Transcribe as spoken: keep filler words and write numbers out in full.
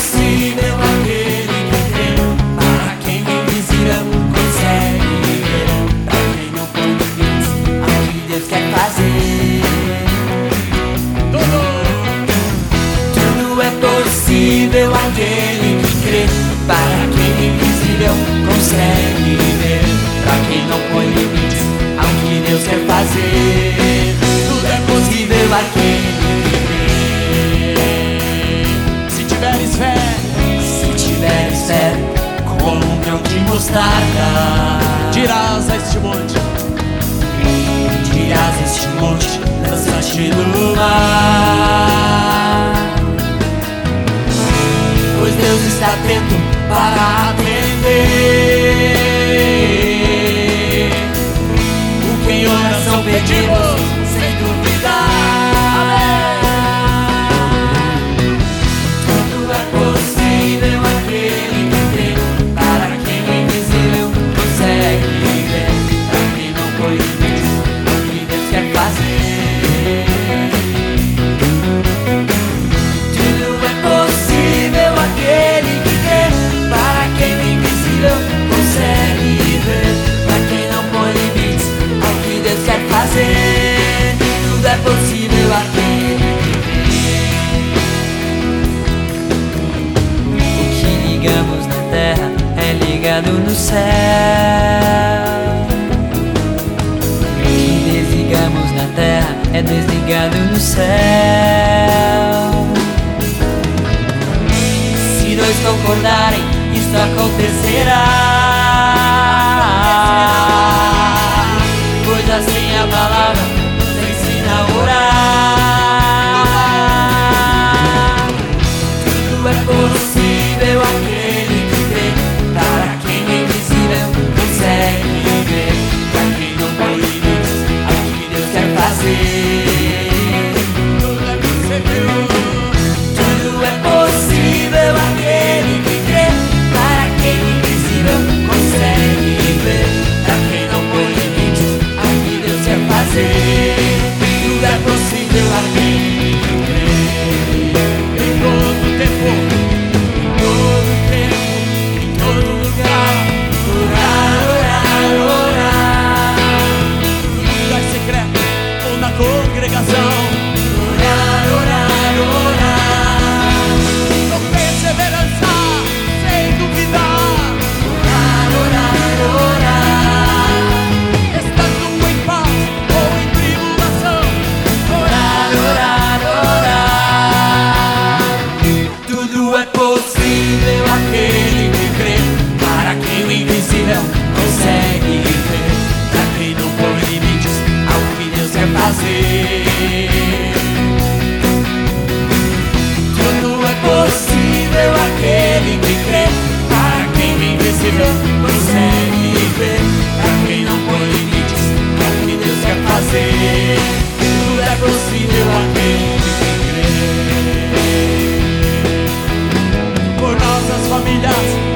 possível aquele que crê. Para quem o invisível consegue ver. Para quem não põe limites ao que Deus quer fazer. Tudo, tudo é possível aquele que crê. Para quem o invisível consegue ver. Para quem não põe limites ao que Deus quer fazer. Tudo é possível aquele que crê. Se tiveres fé, se tiveres fé, como um grão de mostarda, dirás a este monte, dirás a este monte, lança-te no mar. Pois Deus está atento para atender o que em oração pedimos, sem duvidar. Tudo é possível aquele que crê. Para quem o invisível consegue ver. Para quem não põe limites ao que Deus quer fazer. Tudo é possível aquele que crê. Para quem o invisível consegue ver. Para quem não põe limites ao que Deus quer fazer. Tudo é possível aquele que crê. O que ligamos na terra é ligado no céu. O que desligamos na terra é desligado no céu. Se dois concordarem, isso acontecerá. Pois assim a palavra nos ensina a orar. Tudo é possível aquele que crê. Para quem o invisível consegue ver. Para quem não põe limites ao que Deus quer fazer. Tudo é possível. Tudo é possível aquele que crê. Para quem o invisível consegue ver. Para quem não põe limites ao que Deus quer fazer. Tudo é possível aquele que crê. Em todo tempo, em todo tempo, em todo lugar, orar, orar, orar. No lugar secreto ou na congregação, orar, orar, orar. Com perseverança, sem duvidar, orar, orar, orar. Estando em paz ou em tribulação, orar, orar, orar. Tudo é possível aquele que crê. Para quem o invisível consegue ver. Para quem não põe limites ao que Deus quer fazer. Tudo é possível aquele que crê. Para quem o invisível consegue ver. Para quem não põe limites ao que Deus quer fazer. Tudo é possível aquele que crê. Por nossas famílias,